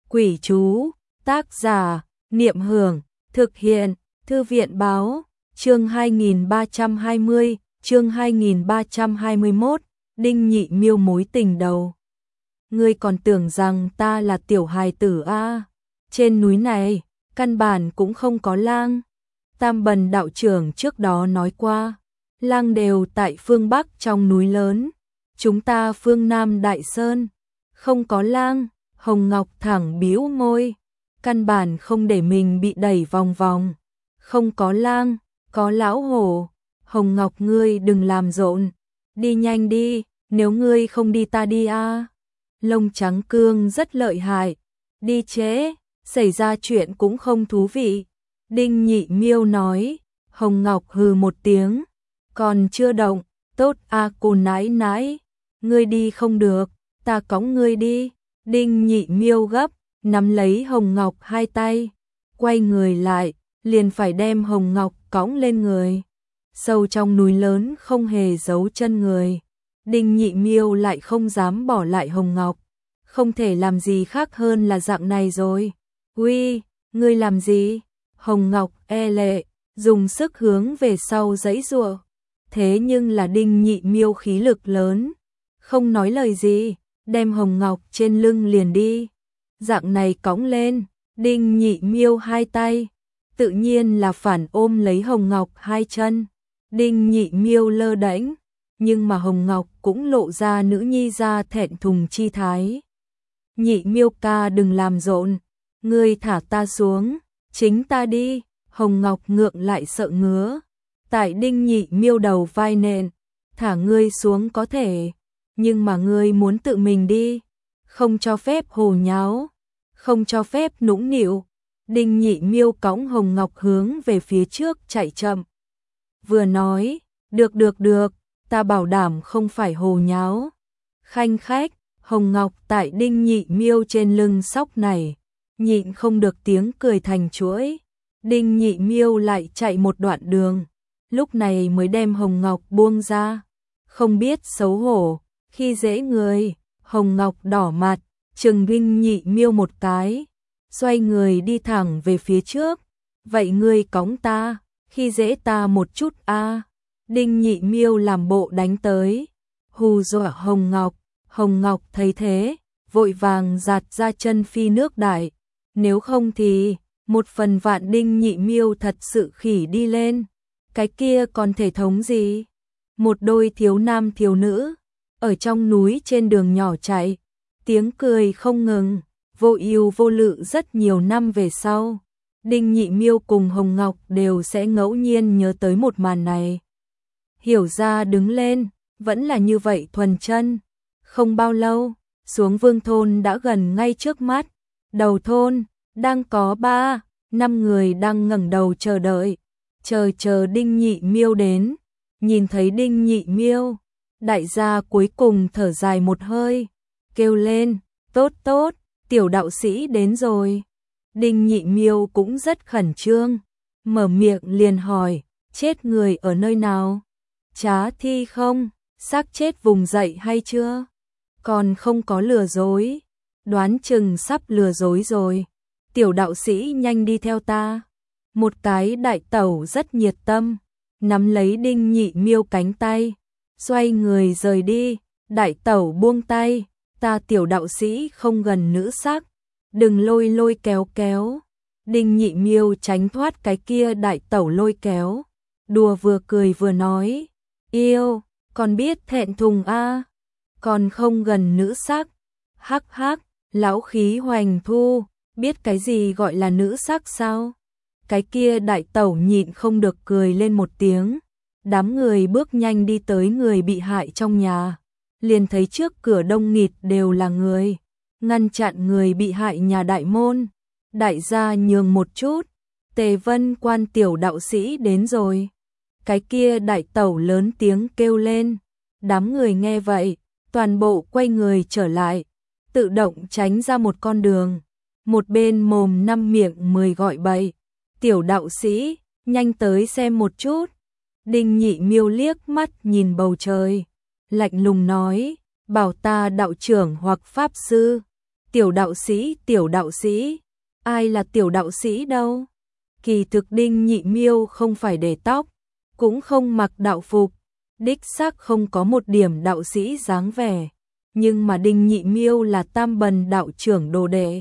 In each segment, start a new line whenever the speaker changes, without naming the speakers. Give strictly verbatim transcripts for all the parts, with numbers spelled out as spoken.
Quỷ chú, tác giả, Niệm Hưởng, thực hiện, Thư viện báo, chương hai nghìn ba trăm hai mươi, chương hai nghìn ba trăm hai mươi mốt, Đinh Nhị Miêu mối tình đầu. Ngươi còn tưởng rằng ta là tiểu hài tử a? À? Trên núi này, căn bản cũng không có lang. Tam Bần đạo trưởng trước đó nói qua, lang đều tại phương Bắc trong núi lớn, chúng ta phương Nam Đại Sơn, không có lang. Hồng Ngọc thẳng bĩu môi, căn bản không để mình bị đẩy vòng vòng. Không có lang, có lão hổ. Hồng Ngọc ngươi đừng làm rộn, đi nhanh đi, nếu ngươi không đi ta đi a. À. Lông Trắng Cương rất lợi hại, đi chế, xảy ra chuyện cũng không thú vị. Đinh Nhị Miêu nói. Hồng Ngọc hừ một tiếng, còn chưa động, tốt a à, cô nãi nãi, ngươi đi không được, ta cõng ngươi đi. Đinh Nhị Miêu gấp, nắm lấy Hồng Ngọc hai tay, quay người lại, liền phải đem Hồng Ngọc cõng lên người. Sâu trong núi lớn không hề giấu chân người, Đinh Nhị Miêu lại không dám bỏ lại Hồng Ngọc, không thể làm gì khác hơn là dạng này rồi. Uy, ngươi làm gì? Hồng Ngọc e lệ, dùng sức hướng về sau giãy giụa. Thế nhưng là Đinh Nhị Miêu khí lực lớn, không nói lời gì, đem Hồng Ngọc trên lưng liền đi. Dạng này cõng lên, Đinh Nhị Miêu hai tay, tự nhiên là phản ôm lấy Hồng Ngọc hai chân. Đinh Nhị Miêu lơ đễnh, nhưng mà Hồng Ngọc cũng lộ ra nữ nhi ra thẹn thùng chi thái. Nhị Miêu ca đừng làm rộn, ngươi thả ta xuống, chính ta đi. Hồng Ngọc ngượng lại sợ ngứa, tại Đinh Nhị Miêu đầu vai nện, thả ngươi xuống có thể, nhưng mà ngươi muốn tự mình đi, không cho phép hồ nháo, không cho phép nũng nịu. Đinh Nhị Miêu cõng Hồng Ngọc hướng về phía trước chạy chậm. Vừa nói, được được được, ta bảo đảm không phải hồ nháo. Khanh khách, Hồng Ngọc tại Đinh Nhị Miêu trên lưng sóc này, nhịn không được tiếng cười thành chuỗi. Đinh Nhị Miêu lại chạy một đoạn đường, lúc này mới đem Hồng Ngọc buông ra. Không biết xấu hổ, khi dễ người. Hồng Ngọc đỏ mặt, trừng Đinh Nhị Miêu một cái, xoay người đi thẳng về phía trước. Vậy ngươi cõng ta, khi dễ ta một chút a. À. Đinh Nhị Miêu làm bộ đánh tới, hù dọa Hồng Ngọc. Hồng Ngọc thấy thế, vội vàng giạt ra chân phi nước đại, nếu không thì một phần vạn Đinh Nhị Miêu thật sự khỉ đi lên, cái kia còn thể thống gì? Một đôi thiếu nam thiếu nữ ở trong núi trên đường nhỏ chạy, tiếng cười không ngừng, vô ưu vô lự. Rất nhiều năm về sau, Đinh Nhị Miêu cùng Hồng Ngọc đều sẽ ngẫu nhiên nhớ tới một màn này. Hiểu ra đứng lên, vẫn là như vậy thuần chân. Không bao lâu, xuống Vương thôn đã gần ngay trước mắt. Đầu thôn, đang có ba, năm người đang ngẩng đầu chờ đợi, chờ chờ Đinh Nhị Miêu đến. Nhìn thấy Đinh Nhị Miêu, đại gia cuối cùng thở dài một hơi, kêu lên, tốt tốt, tiểu đạo sĩ đến rồi. Đinh Nhị Miêu cũng rất khẩn trương, mở miệng liền hỏi, chết người ở nơi nào? Trá thi không? Xác chết vùng dậy hay chưa? Còn không có lừa dối, đoán chừng sắp lừa dối rồi. Tiểu đạo sĩ nhanh đi theo ta. Một cái đại tẩu rất nhiệt tâm, nắm lấy Đinh Nhị Miêu cánh tay, xoay người rời đi. Đại tẩu buông tay, ta tiểu đạo sĩ không gần nữ sắc, đừng lôi lôi kéo kéo. Đinh Nhị Miêu tránh thoát cái kia đại tẩu lôi kéo, đùa vừa cười vừa nói, yêu, còn biết thẹn thùng a, à? Còn không gần nữ sắc. Hắc hắc, lão khí hoành thu, biết cái gì gọi là nữ sắc sao? Cái kia đại tẩu nhịn không được cười lên một tiếng. Đám người bước nhanh đi tới người bị hại trong nhà, liền thấy trước cửa đông nghịt đều là người, ngăn chặn người bị hại nhà đại môn. Đại gia nhường một chút, Tề Vân Quan tiểu đạo sĩ đến rồi. Cái kia đại tẩu lớn tiếng kêu lên. Đám người nghe vậy, toàn bộ quay người trở lại, tự động tránh ra một con đường. Một bên mồm năm miệng mười gọi bậy, tiểu đạo sĩ, nhanh tới xem một chút. Đinh Nhị Miêu liếc mắt nhìn bầu trời, lạnh lùng nói, bảo ta đạo trưởng hoặc pháp sư, Tiểu đạo sĩ, tiểu đạo sĩ, ai là tiểu đạo sĩ đâu? Kỳ thực Đinh Nhị Miêu không phải để tóc, cũng không mặc đạo phục, đích xác không có một điểm đạo sĩ dáng vẻ, nhưng mà Đinh Nhị Miêu là Tam Bần đạo trưởng đồ đệ.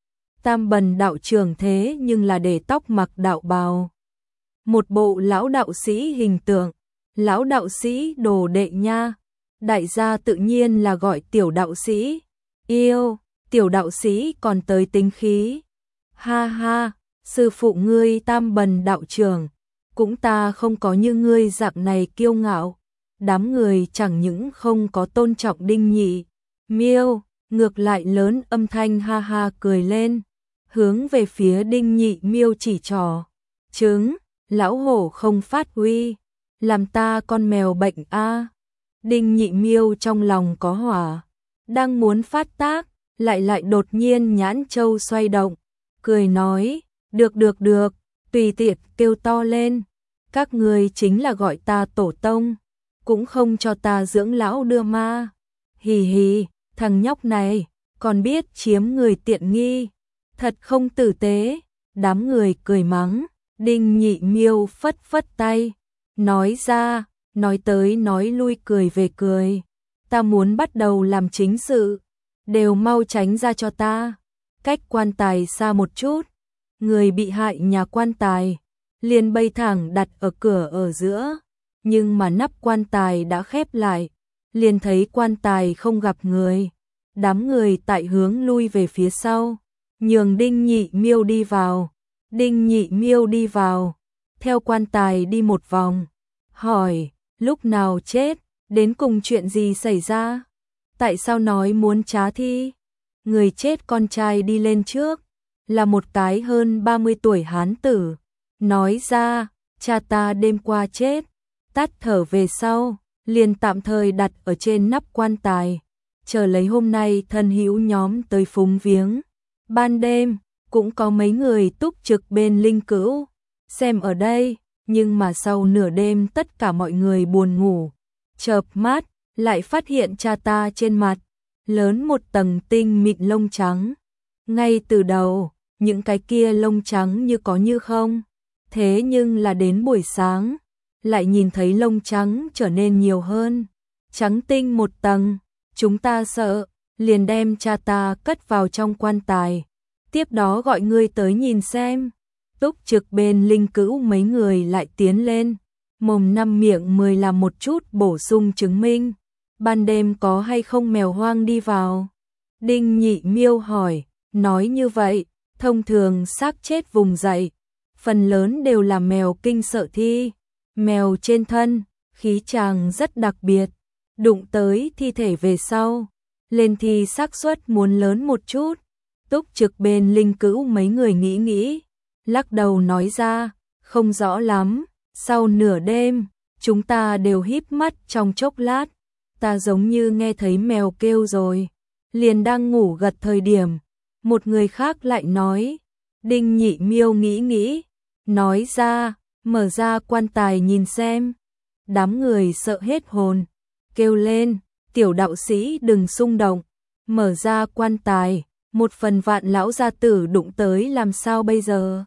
Tam Bần đạo trưởng thế nhưng là để tóc mặc đạo bào. Một bộ lão đạo sĩ hình tượng, lão đạo sĩ đồ đệ nha. Đại gia tự nhiên là gọi tiểu đạo sĩ. Yêu, tiểu đạo sĩ còn tới tính khí. Ha ha, sư phụ ngươi Tam Bần đạo trưởng, cũng ta không có như ngươi dạng này kiêu ngạo. Đám người chẳng những không có tôn trọng Đinh Nhị Miêu, ngược lại lớn âm thanh ha ha cười lên, hướng về phía Đinh Nhị Miêu chỉ trỏ. Trứng, lão hổ không phát uy, làm ta con mèo bệnh a. Đinh Nhị Miêu trong lòng có hỏa, đang muốn phát tác, lại lại đột nhiên nhãn châu xoay động, cười nói, được được được, tùy tiện kêu to lên, các người chính là gọi ta tổ tông, cũng không cho ta dưỡng lão đưa ma. Hì hì, thằng nhóc này, còn biết chiếm người tiện nghi, thật không tử tế. Đám người cười mắng, Đinh Nhị Miêu phất phất tay, nói ra, nói tới nói lui cười về cười. Ta muốn bắt đầu làm chính sự, đều mau tránh ra cho ta, cách quan tài xa một chút. Người bị hại nhà quan tài, liền bay thẳng đặt ở cửa ở giữa, nhưng mà nắp quan tài đã khép lại, liền thấy quan tài không gặp người. Đám người tại hướng lui về phía sau, nhường Đinh Nhị Miêu đi vào. Đinh Nhị Miêu đi vào, theo quan tài đi một vòng, hỏi, lúc nào chết, đến cùng chuyện gì xảy ra? Tại sao nói muốn trá thi? Người chết con trai đi lên trước, là một cái hơn ba mươi tuổi hán tử, nói ra, cha ta đêm qua chết, tắt thở về sau, liền tạm thời đặt ở trên nắp quan tài, chờ lấy hôm nay thân hữu nhóm tới phúng viếng. Ban đêm, cũng có mấy người túc trực bên linh cữu, xem ở đây, nhưng mà sau nửa đêm tất cả mọi người buồn ngủ, chợp mắt, lại phát hiện cha ta trên mặt, lớn một tầng tinh mịn lông trắng. Ngay từ đầu, những cái kia lông trắng như có như không, thế nhưng là đến buổi sáng, lại nhìn thấy lông trắng trở nên nhiều hơn, trắng tinh một tầng, chúng ta sợ, liền đem cha ta cất vào trong quan tài, tiếp đó gọi ngươi tới nhìn xem. Túc trực bên linh cữu mấy người lại tiến lên, mồm năm miệng mười làm một chút bổ sung chứng minh, ban đêm có hay không mèo hoang đi vào. Đinh Nhị Miêu hỏi, nói như vậy, thông thường xác chết vùng dậy, phần lớn đều là mèo kinh sợ thi, mèo trên thân, khí chàng rất đặc biệt, đụng tới thi thể về sau, lên thi xác suất muốn lớn một chút. Túc trực bên linh cữu mấy người nghĩ nghĩ, lắc đầu nói ra, không rõ lắm, sau nửa đêm, chúng ta đều híp mắt trong chốc lát, ta giống như nghe thấy mèo kêu rồi, liền đang ngủ gật thời điểm, một người khác lại nói. Đinh Nhị Miêu nghĩ nghĩ, nói ra, mở ra quan tài nhìn xem. Đám người sợ hết hồn, kêu lên, tiểu đạo sĩ đừng xung động, mở ra quan tài, một phần vạn lão gia tử đụng tới làm sao bây giờ?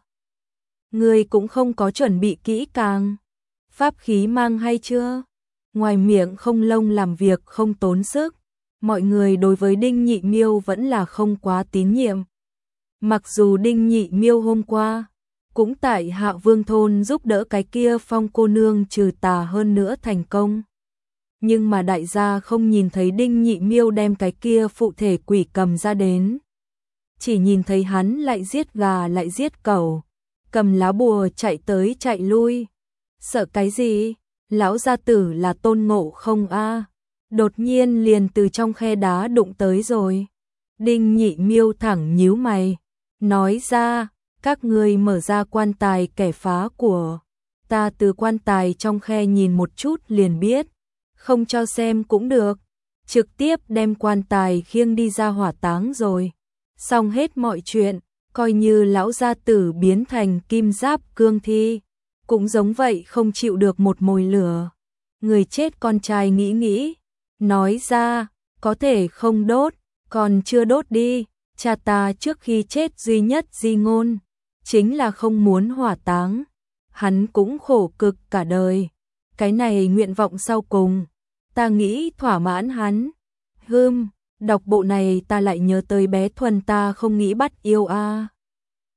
Người cũng không có chuẩn bị kỹ càng, pháp khí mang hay chưa? Ngoài miệng không lông làm việc không tốn sức, mọi người đối với Đinh Nhị Miêu vẫn là không quá tín nhiệm. Mặc dù Đinh Nhị Miêu hôm qua cũng tại Hạ Vương thôn giúp đỡ cái kia Phong cô nương trừ tà hơn nữa thành công, nhưng mà đại gia không nhìn thấy Đinh Nhị Miêu đem cái kia phụ thể quỷ cầm ra đến, chỉ nhìn thấy hắn lại giết gà lại giết cẩu, cầm lá bùa chạy tới chạy lui. Sợ cái gì? Lão gia tử là Tôn Ngộ Không a? Đột nhiên liền từ trong khe đá đụng tới rồi. Đinh Nhị Miêu thẳng nhíu mày, nói ra, các ngươi mở ra quan tài kẻ phá của, ta từ quan tài trong khe nhìn một chút liền biết, không cho xem cũng được, trực tiếp đem quan tài khiêng đi ra hỏa táng rồi. Xong hết mọi chuyện, coi như lão gia tử biến thành kim giáp cương thi, cũng giống vậy không chịu được một mồi lửa. Người chết con trai nghĩ nghĩ, nói ra, có thể không đốt, còn chưa đốt đi, Cha ta trước khi chết duy nhất di ngôn, chính là không muốn hỏa táng. Hắn cũng khổ cực cả đời. Cái này nguyện vọng sau cùng, ta nghĩ thỏa mãn hắn. Hưm, đọc bộ này ta lại nhớ tới bé Thuần ta không nghĩ bắt yêu a.